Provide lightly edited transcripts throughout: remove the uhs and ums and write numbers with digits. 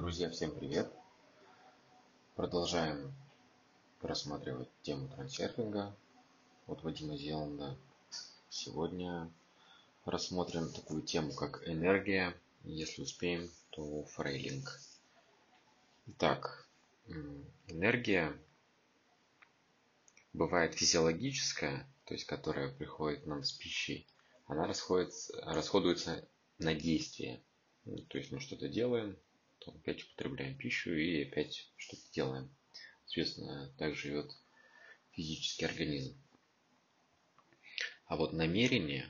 Друзья, всем привет! Продолжаем рассматривать тему трансерфинга от Вадима Зеланда. Сегодня рассмотрим такую тему, как энергия. Если успеем, то фрейлинг. Итак, энергия бывает физиологическая, то есть которая приходит нам с пищей. Она расходуется на действие. То есть мы что-то делаем, то опять употребляем пищу и опять что-то делаем. Соответственно, так живет физический организм. А вот намерение,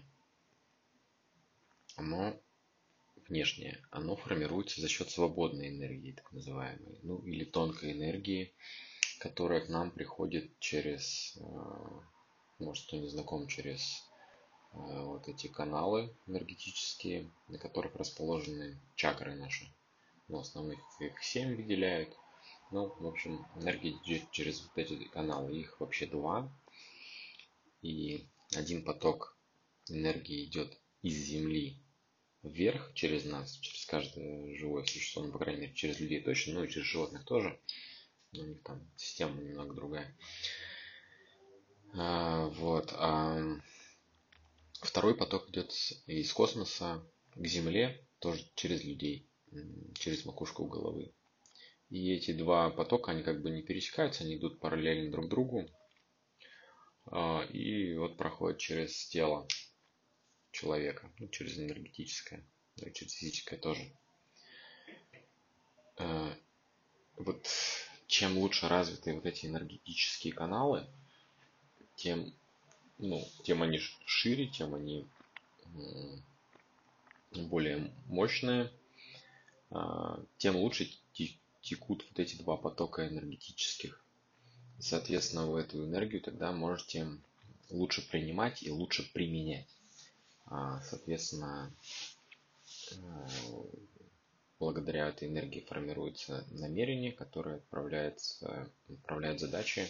оно внешнее, оно формируется за счет свободной энергии, так называемой, ну или тонкой энергии, которая к нам приходит через, может, кто не знаком, через вот эти каналы энергетические, на которых расположены чакры наши. Но основных их 7 выделяют. Ну, в общем, энергия идет через вот эти каналы. Их вообще два. И один поток энергии идет из Земли вверх через нас, через каждое живое существо, ну, по крайней мере, через людей точно, ну и через животных тоже. У них там система немного другая. Второй поток идет из космоса к Земле, тоже через людей, через макушку головы. И эти два потока, они как бы не пересекаются, они идут параллельно друг другу. И вот проходят через тело человека, ну, через энергетическое, да, и через физическое тоже. Вот чем лучше развиты вот эти энергетические каналы, тем они шире, тем они более мощные, тем лучше текут вот эти два потока энергетических. Соответственно, вы эту энергию тогда можете лучше принимать и лучше применять. Соответственно, благодаря этой энергии формируется намерение, которое отправляет задачи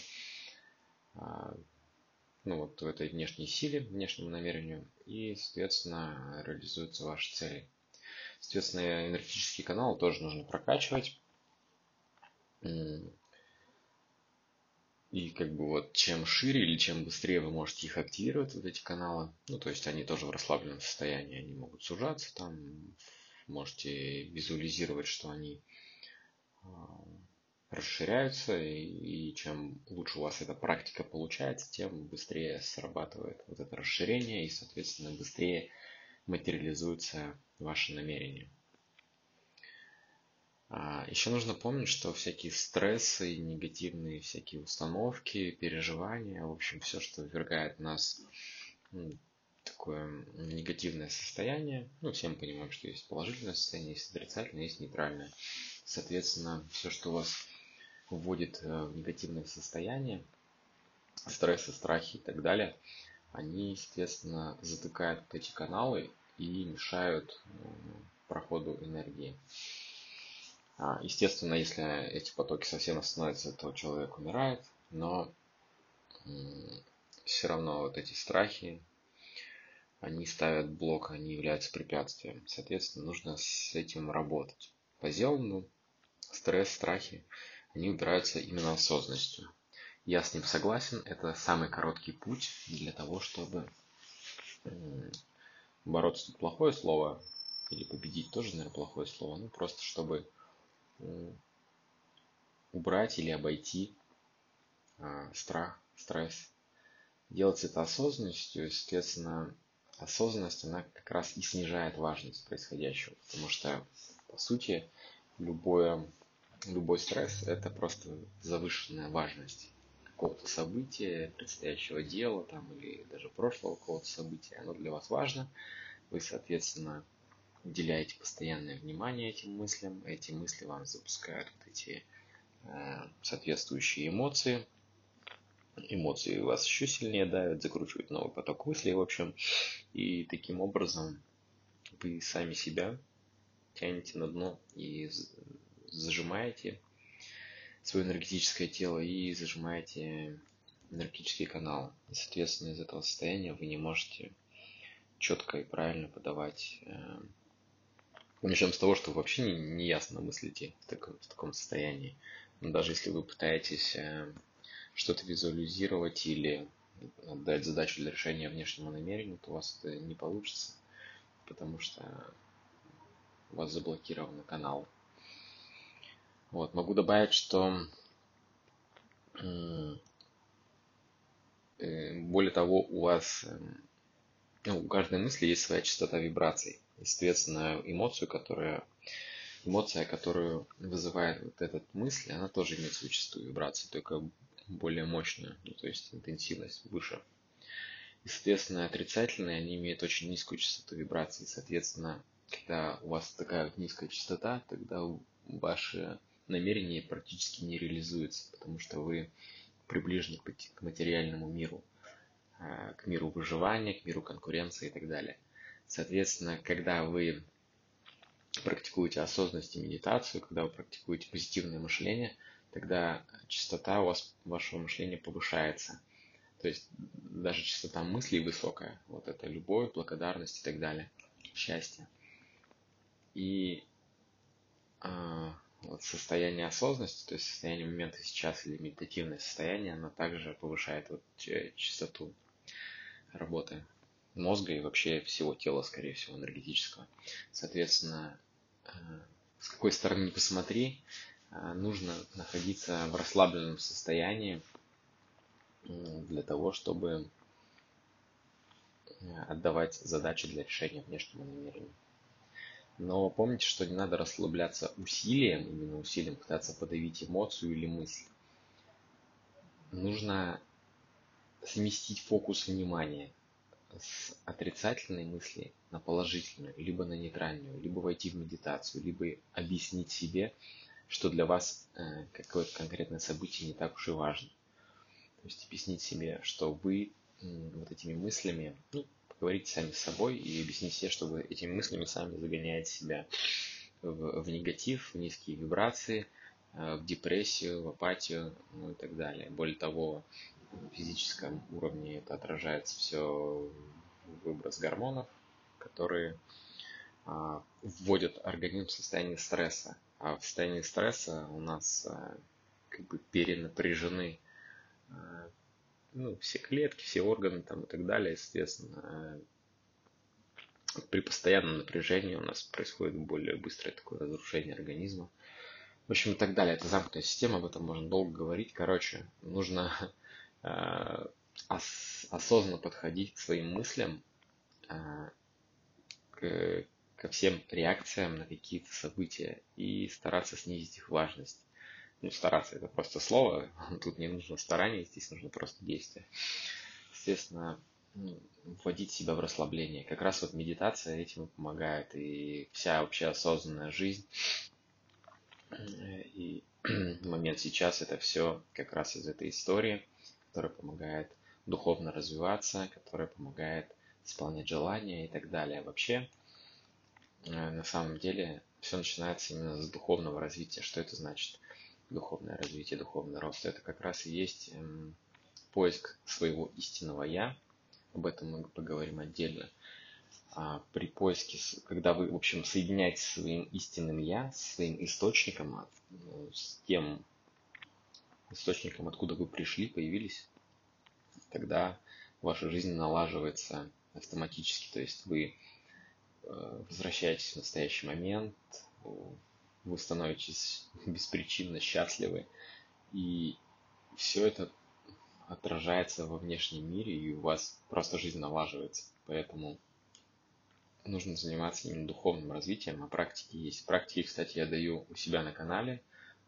вот в этой внешней силе, внешнему намерению, и, соответственно, реализуются ваши цели. Соответственно, энергетические каналы тоже нужно прокачивать. И как бы вот чем шире или чем быстрее вы можете их активировать, вот эти каналы, ну то есть они тоже в расслабленном состоянии, они могут сужаться там, можете визуализировать, что они расширяются, и чем лучше у вас эта практика получается, тем быстрее срабатывает вот это расширение и, соответственно, быстрее материализуется ваше намерение. Еще нужно помнить, что всякие стрессы, негативные всякие установки, переживания, в общем, все, что ввергает нас в такое негативное состояние, все мы понимаем, что есть положительное состояние, есть отрицательное, есть нейтральное. Соответственно, все, что вас вводит в негативное состояние, стрессы, страхи и так далее, они, естественно, затыкают эти каналы и мешают проходу энергии. Естественно, если эти потоки совсем остановятся, то человек умирает, но все равно вот эти страхи, они ставят блок, они являются препятствием. Соответственно, нужно с этим работать. По-сделанному стресс, страхи, они убираются именно осознанностью. Я с ним согласен, это самый короткий путь для того, чтобы бороться, тут плохое слово, или победить тоже, наверное, плохое слово, просто чтобы убрать или обойти страх, стресс. Делать это осознанностью, естественно, осознанность, она как раз и снижает важность происходящего, потому что, по сути, любой стресс – это просто завышенная важность какого-то события, предстоящего дела или даже прошлого какого-то события. Оно для вас важно. Вы, соответственно, уделяете постоянное внимание этим мыслям. Эти мысли вам запускают вот эти соответствующие эмоции. Эмоции вас еще сильнее давят, закручивают новый поток мыслей, в общем. И таким образом вы сами себя тянете на дно и зажимаете свое энергетическое тело и зажимаете энергетические каналы. И, соответственно, из этого состояния вы не можете четко и правильно подавать Начнем с того, что вообще не ясно мыслите в таком состоянии. Но даже если вы пытаетесь что-то визуализировать или дать задачу для решения внешнему намерению, то у вас это не получится, потому что у вас заблокированы каналы. Вот. Могу добавить, что более того, у вас у каждой мысли есть своя частота вибраций. И, соответственно, эмоция, которую вызывает вот эта мысль, она тоже имеет свою частоту вибраций, только более мощную, ну, то есть интенсивность выше. И, соответственно, отрицательные, они имеют очень низкую частоту вибраций. Соответственно, когда у вас такая вот низкая частота, тогда ваши намерения практически не реализуются, потому что вы приближены к материальному миру, к миру выживания, к миру конкуренции и так далее. Соответственно, когда вы практикуете осознанность и медитацию, когда вы практикуете позитивное мышление, тогда частота у вас, вашего мышления повышается. То есть даже частота мыслей высокая. Вот это любовь, благодарность и так далее. Счастье. И вот состояние осознанности, то есть состояние момента сейчас или медитативное состояние, оно также повышает вот частоту работы мозга и вообще всего тела, скорее всего, энергетического. Соответственно, с какой стороны ни посмотри, нужно находиться в расслабленном состоянии для того, чтобы отдавать задачи для решения внешнего намерения. Но помните, что не надо расслабляться усилием, именно усилием пытаться подавить эмоцию или мысль. Нужно сместить фокус внимания с отрицательной мысли на положительную, либо на нейтральную, либо войти в медитацию, либо объяснить себе, что для вас какое-то конкретное событие не так уж и важно. То есть объяснить себе, что вы вот этими мыслями, поговорите сами с собой и объясните себе, что вы этими мыслями сами загоняете себя в негатив, в низкие вибрации, в депрессию, в апатию, и так далее. Более того, в физическом уровне это отражается все в выброс гормонов, которые вводят организм в состояние стресса. А в состоянии стресса у нас перенапряжены все клетки, все органы там и так далее, естественно. При постоянном напряжении у нас происходит более быстрое такое разрушение организма. В общем, и так далее. Это замкнутая система, об этом можно долго говорить. Короче, нужно осознанно подходить к своим мыслям, ко всем реакциям на какие-то события и стараться снизить их важность. Стараться — это просто слово, тут не нужно старания, здесь нужно просто действие. Естественно, вводить себя в расслабление. Как раз вот медитация этим помогает, и вся вообще осознанная жизнь, и момент сейчас — это все как раз из этой истории, которая помогает духовно развиваться, которая помогает исполнять желания и так далее. Вообще, на самом деле, все начинается именно с духовного развития. Что это значит? Духовное развитие, духовный рост. Это как раз и есть поиск своего истинного «я». Об этом мы поговорим отдельно. При поиске, когда вы, в общем, соединяете своим истинным «я», с своим источником, с тем источником, откуда вы пришли, появились, тогда ваша жизнь налаживается автоматически. То есть вы возвращаетесь в настоящий момент, вы становитесь беспричинно счастливы, и все это отражается во внешнем мире, и у вас просто жизнь налаживается. Поэтому нужно заниматься именно духовным развитием, а практики есть. Практики, кстати, я даю у себя на канале,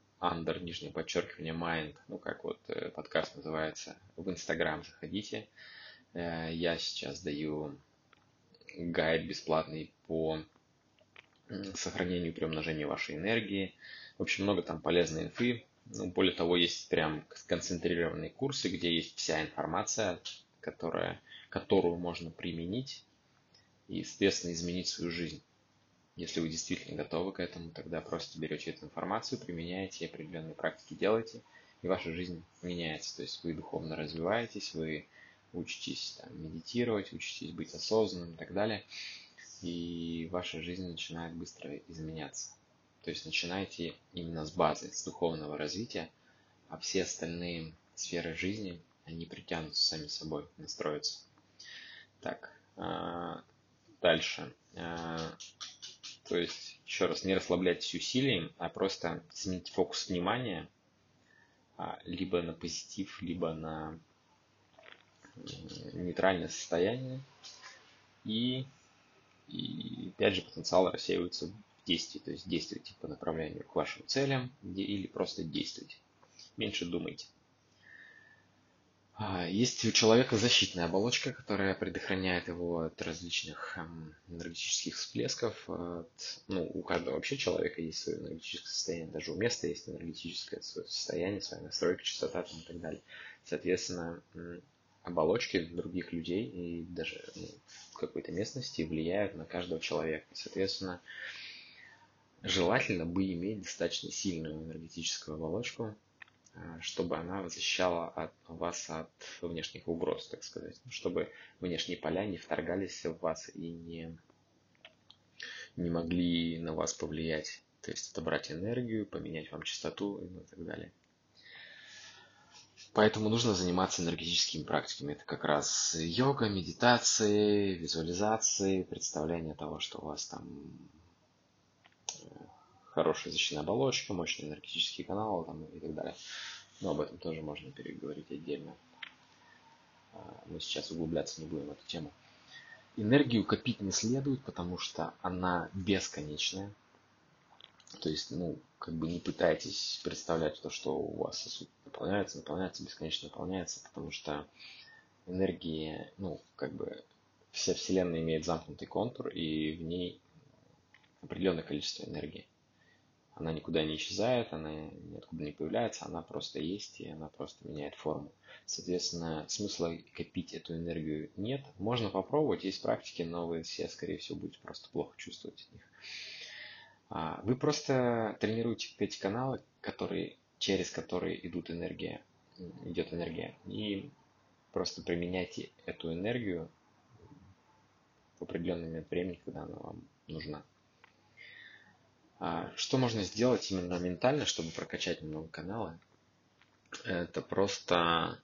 _mind, как вот подкаст называется, в Инстаграм заходите. Я сейчас даю гайд бесплатный по сохранению и приумножению вашей энергии. В общем, много там полезной инфы. Более того, есть прям сконцентрированные курсы, где есть вся информация, которую можно применить и, естественно, изменить свою жизнь. Если вы действительно готовы к этому, тогда просто берете эту информацию, применяете, определенные практики делаете, и ваша жизнь меняется. То есть вы духовно развиваетесь, вы учитесь медитировать, учитесь быть осознанным и так далее. и ваша жизнь начинает быстро изменяться. То есть начинайте именно с базы, с духовного развития, а все остальные сферы жизни, они притянутся сами собой, настроятся. Так, дальше. То есть, еще раз, не расслабляйтесь усилием, а просто смените фокус внимания либо на позитив, либо на нейтральное состояние. И опять же потенциал рассеивается в действии. То есть действуйте по направлению к вашим целям или просто действуйте. Меньше думайте. Есть у человека защитная оболочка, которая предохраняет его от различных энергетических всплесков. У каждого вообще человека есть свое энергетическое состояние. Даже у места есть энергетическое свое состояние, своя настройка, частота и так далее. Соответственно, оболочки других людей и даже в какой-то местности влияют на каждого человека. Соответственно, желательно бы иметь достаточно сильную энергетическую оболочку, чтобы она защищала вас от внешних угроз, так сказать. Чтобы внешние поля не вторгались в вас и не могли на вас повлиять. То есть отобрать энергию, поменять вам частоту и так далее. Поэтому нужно заниматься энергетическими практиками. Это как раз йога, медитации, визуализации, представление того, что у вас там хорошая защитная оболочка, мощные энергетические каналы и так далее. Но об этом тоже можно переговорить отдельно. Мы сейчас углубляться не будем в эту тему. Энергию копить не следует, потому что она бесконечная. То есть, не пытайтесь представлять то, что у вас сосуд наполняется, бесконечно наполняется, потому что энергия, вся Вселенная имеет замкнутый контур, и в ней определенное количество энергии. Она никуда не исчезает, она ниоткуда не появляется, она просто есть, и она просто меняет форму. Соответственно, смысла копить эту энергию нет. Можно попробовать, есть практики, но вы все, скорее всего, будете просто плохо чувствовать от них. Вы просто тренируете эти каналы, через которые идет энергия, и просто применяйте эту энергию в определенный момент времени, когда она вам нужна. Что можно сделать именно ментально, чтобы прокачать немного каналы? Это просто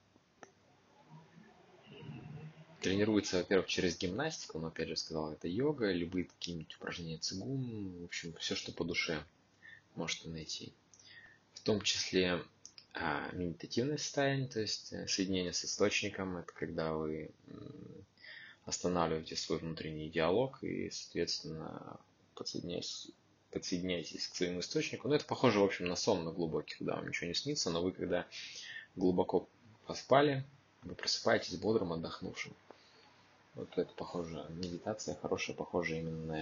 тренируется, во-первых, через гимнастику, но, опять же, сказал, это йога, любые какие-нибудь упражнения цигун, в общем, все, что по душе можете найти. В том числе медитативное состояние, то есть соединение с источником, это когда вы останавливаете свой внутренний диалог и, соответственно, подсоединяйтесь к своему источнику. Это похоже, в общем, на сон, на глубокий, когда вам ничего не снится, но вы, когда глубоко поспали, вы просыпаетесь бодрым, отдохнувшим. Вот это похоже, медитация хорошая, похожа именно на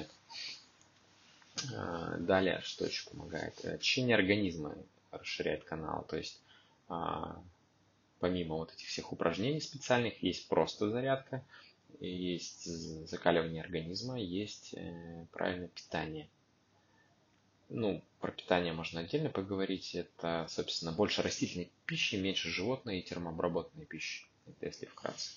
это. Далее, что еще помогает? Очищение организма расширяет канал. То есть, помимо вот этих всех упражнений специальных, есть просто зарядка, есть закаливание организма, есть правильное питание. Про питание можно отдельно поговорить. Это, собственно, больше растительной пищи, меньше животной и термообработанной пищи. Это если вкратце.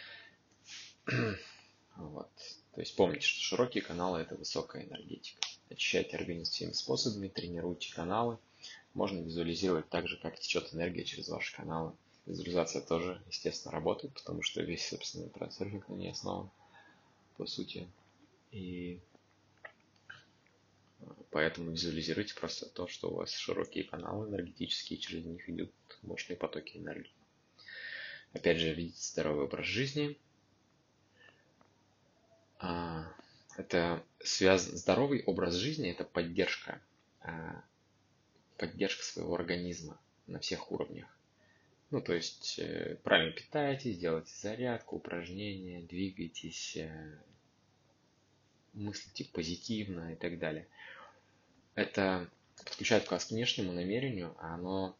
Вот. То есть помните, что широкие каналы – это высокая энергетика. Очищайте организм всеми способами, тренируйте каналы. Можно визуализировать так же, как течет энергия через ваши каналы. Визуализация тоже, естественно, работает, потому что весь, собственно, трансерфинг на ней основан, по сути. И поэтому визуализируйте просто то, что у вас широкие каналы энергетические, через них идут мощные потоки энергии. Опять же, ведите здоровый образ жизни. Здоровый образ жизни – это поддержка своего организма на всех уровнях. То есть правильно питайтесь, делайте зарядку, упражнения, двигайтесь, мыслите позитивно и так далее. Это подключает вас к внешнему намерению, а оно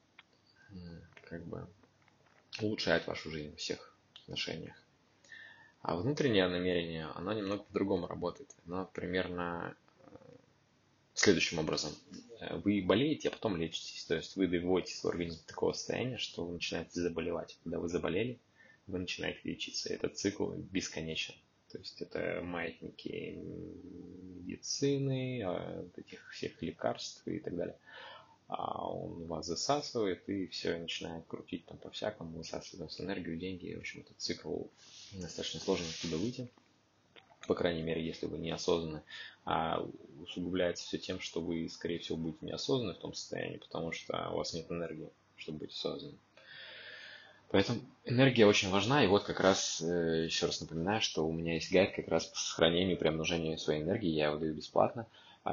улучшает вашу жизнь во всех отношениях. А внутреннее намерение, оно немного по-другому работает. Оно примерно следующим образом. Вы болеете, а потом лечитесь. То есть вы доводите свой организм до такого состояния, что вы начинаете заболевать. Когда вы заболели, вы начинаете лечиться. Этот цикл бесконечен. То есть это маятники медицины, этих всех лекарств и так далее. А он вас засасывает и все, начинает крутить там по-всякому, высасывает вас энергию, деньги. И, в общем, этот цикл достаточно сложно оттуда выйти. По крайней мере, если вы неосознанны. А усугубляется все тем, что вы, скорее всего, будете неосознанны в том состоянии, потому что у вас нет энергии, чтобы быть осознанным. Поэтому энергия очень важна, и вот как раз еще раз напоминаю, что у меня есть гайд как раз по сохранению, приумножению своей энергии, я его даю бесплатно.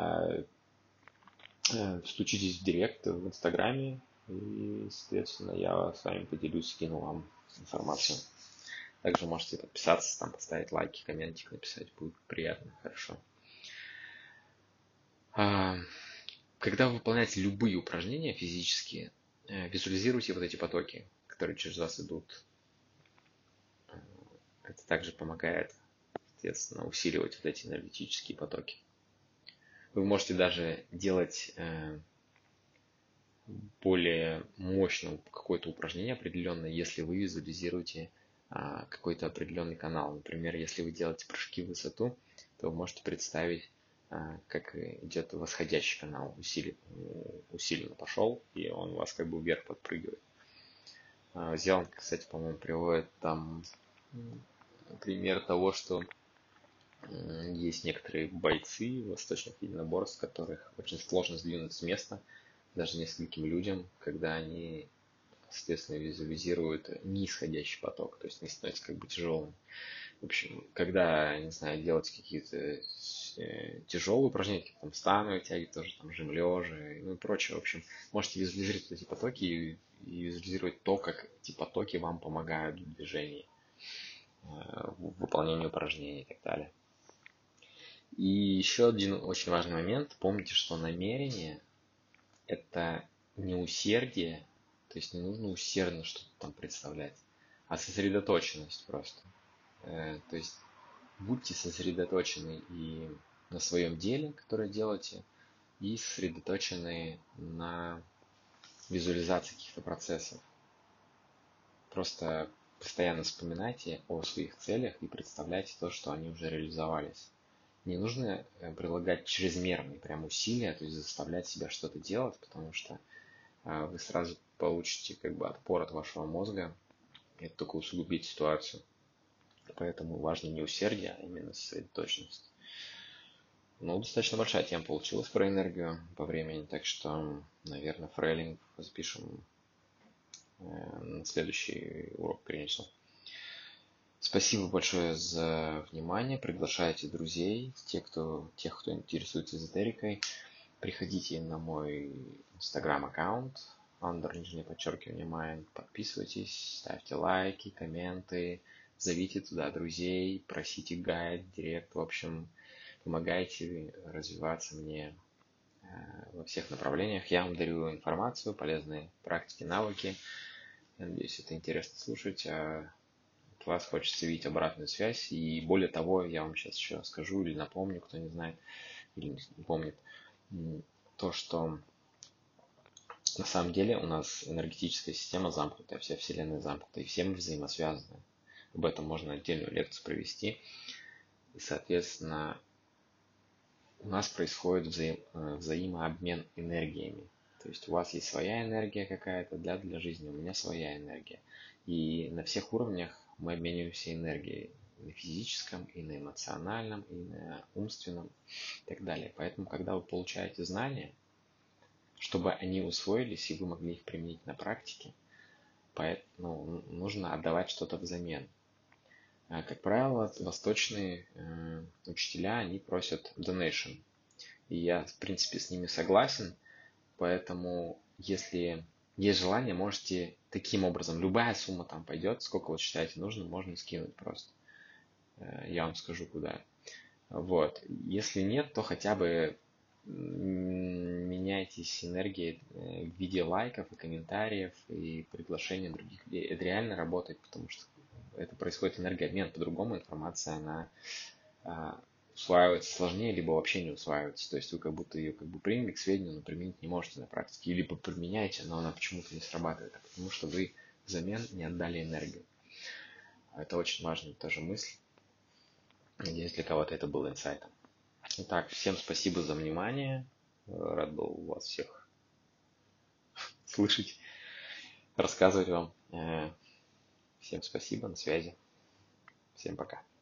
Стучитесь в директ в Инстаграме, и, соответственно, я с вами поделюсь, скину вам информацию. Также можете подписаться, там поставить лайки, комментик написать, будет приятно, хорошо. Когда вы выполняете любые упражнения физические, визуализируйте вот эти потоки, которые через вас идут. Это также помогает, соответственно, усиливать вот эти энергетические потоки. Вы можете даже делать более мощным какое-то упражнение определенное, если вы визуализируете какой-то определенный канал. Например, если вы делаете прыжки в высоту, то вы можете представить, как идет восходящий канал, усиленно пошел, и он вас как бы вверх подпрыгивает. Зеланд, кстати, по-моему, приводит там пример того, что есть некоторые бойцы восточных единоборств, которых очень сложно сдвинуть с места, даже нескольким людям, когда они, соответственно, визуализируют нисходящий поток, то есть не становится как бы тяжелым. В общем, когда, не знаю, делать какие-то тяжелые упражнения, какие-то там становые тяги, тоже там жим лежа, ну и прочее. В общем, можете визуализировать эти потоки и визуализировать то, как эти потоки вам помогают в движении, в выполнении упражнений и так далее. И еще один очень важный момент. Помните, что намерение – это не усердие, то есть не нужно усердно что-то там представлять, а сосредоточенность просто. То есть будьте сосредоточены и на своем деле, которое делаете, и сосредоточены на визуализации каких-то процессов. Просто постоянно вспоминайте о своих целях и представляйте то, что они уже реализовались. Не нужно прилагать чрезмерные прям усилия, то есть заставлять себя что-то делать, потому что вы сразу получите как бы отпор от вашего мозга, и это только усугубит ситуацию. Поэтому важно не усердие, а именно сосредоточенность. Ну, достаточно большая тема получилась про энергию по времени, так что, наверное, фрейлинг запишем на следующий урок перенесу. Спасибо большое за внимание. Приглашайте друзей, тех, кто интересуется эзотерикой. Приходите на мой инстаграм-аккаунт, __mind. Подписывайтесь, ставьте лайки, комменты, зовите туда друзей, просите гайд, директ. В общем, помогайте развиваться мне во всех направлениях. Я вам дарю информацию, полезные практики, навыки. Я надеюсь, это интересно слушать. От вас хочется видеть обратную связь. И более того, я вам сейчас еще скажу или напомню, кто не знает или не помнит, то, что на самом деле у нас энергетическая система замкнутая, вся Вселенная замкнута, и все мы взаимосвязаны. Об этом можно отдельную лекцию провести. И, соответственно, у нас происходит взаимообмен энергиями. То есть у вас есть своя энергия какая-то для жизни, у меня своя энергия. И на всех уровнях мы обмениваемся энергией. На физическом, и на эмоциональном, и на умственном, и так далее. Поэтому, когда вы получаете знания, чтобы они усвоились, и вы могли их применить на практике, нужно отдавать что-то взамен. Как правило, восточные учителя, они просят donation. И я, в принципе, с ними согласен. Поэтому, если есть желание, можете таким образом, любая сумма там пойдет, сколько вы считаете нужным, можно скинуть просто. Я вам скажу, куда. Вот. Если нет, то хотя бы меняйтесь энергией в виде лайков и комментариев и приглашения других людей. Это реально работает, потому что это происходит энергообмен. По-другому информация, она усваивается сложнее, либо вообще не усваивается. То есть вы как будто ее приняли к сведению, но применить не можете на практике. Либо применяете, но она почему-то не срабатывает, потому что вы взамен не отдали энергию. Это очень важная тоже мысль. Надеюсь, для кого-то это был инсайтом. Итак, всем спасибо за внимание. Рад был вас всех слышать, рассказывать вам. Всем спасибо, на связи. Всем пока.